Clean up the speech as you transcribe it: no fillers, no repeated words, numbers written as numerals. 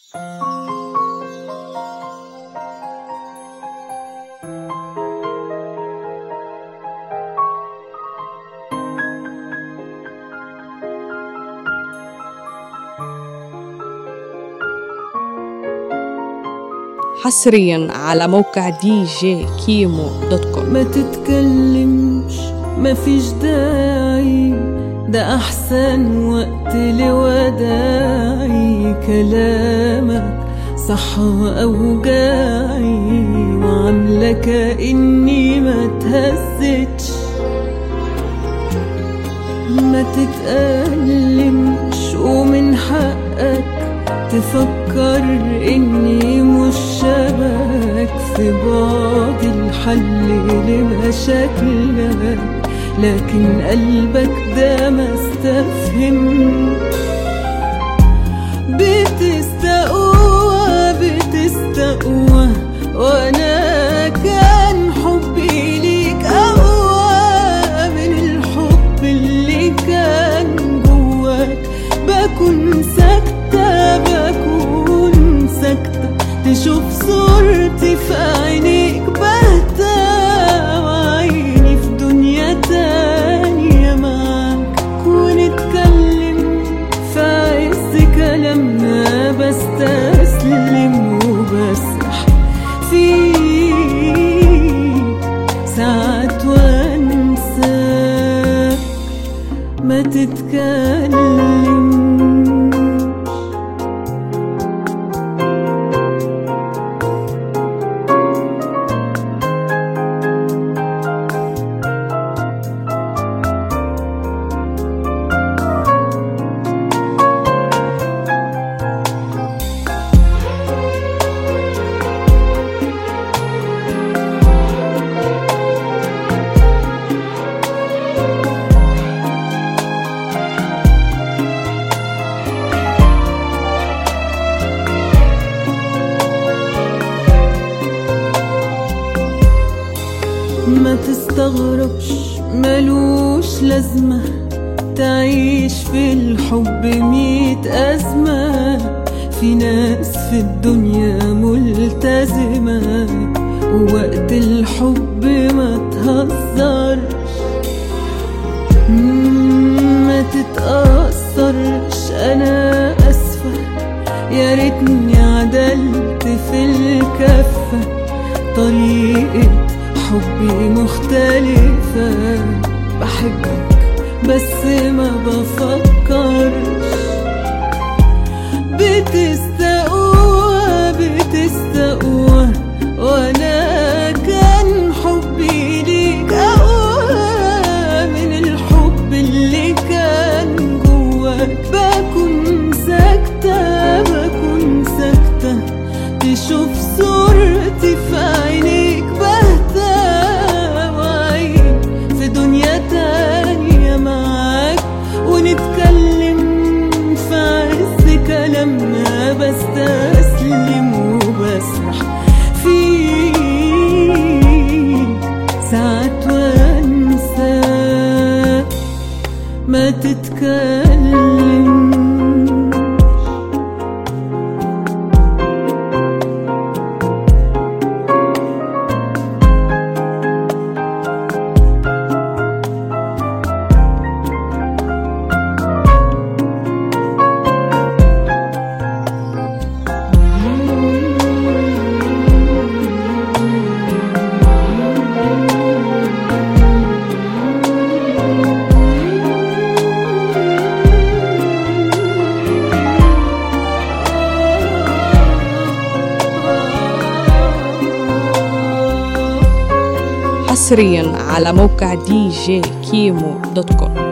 حصريا على موقع djkimo.com. ما تتكلمش مفيش داعي، ده أحسن وقت لوداعي. كلامك صح أوجاعي، وعاملة كأني ما تهزتش. ما تتألمش ومن حقك تفكر إني مش شبهك في بعض الحل لمشاكلك، لكن قلبك ده ما استفهم. بتستقوى وانا كان حبي ليك اقوى من الحب اللي كان جواك. بكون ساكتة تشوف صورتي في عينيك بهتة، وعيني في دنيا تانية معاك. ونتكلم في عز كلامنا، بستسلم وبسرح فيك ساعات وانساك. ما تتكلم ما تستغربش ملوش لازمة تعيش في الحب 100 أزمة. في ناس في الدنيا ملتزمة، ووقت الحب ما تهزرش. ما تتأثرش، أنا أسفة يا ريتني عدلت في الكفة. طريقة حبي مختلفة، بحبك بس ما بفكرش. بتستقوى وانا كان حبي ليك اقوى من الحب اللي كان جواك. بكون ساكتة تشوف صورتي في عينيك بهتة، وعين في دنيا تانية معاك. ونتكلم في عز كلامنا، بستسلم وبسرح فيك ساعات وانساك. ما تتكلم حصريا على موقع djkimo.com.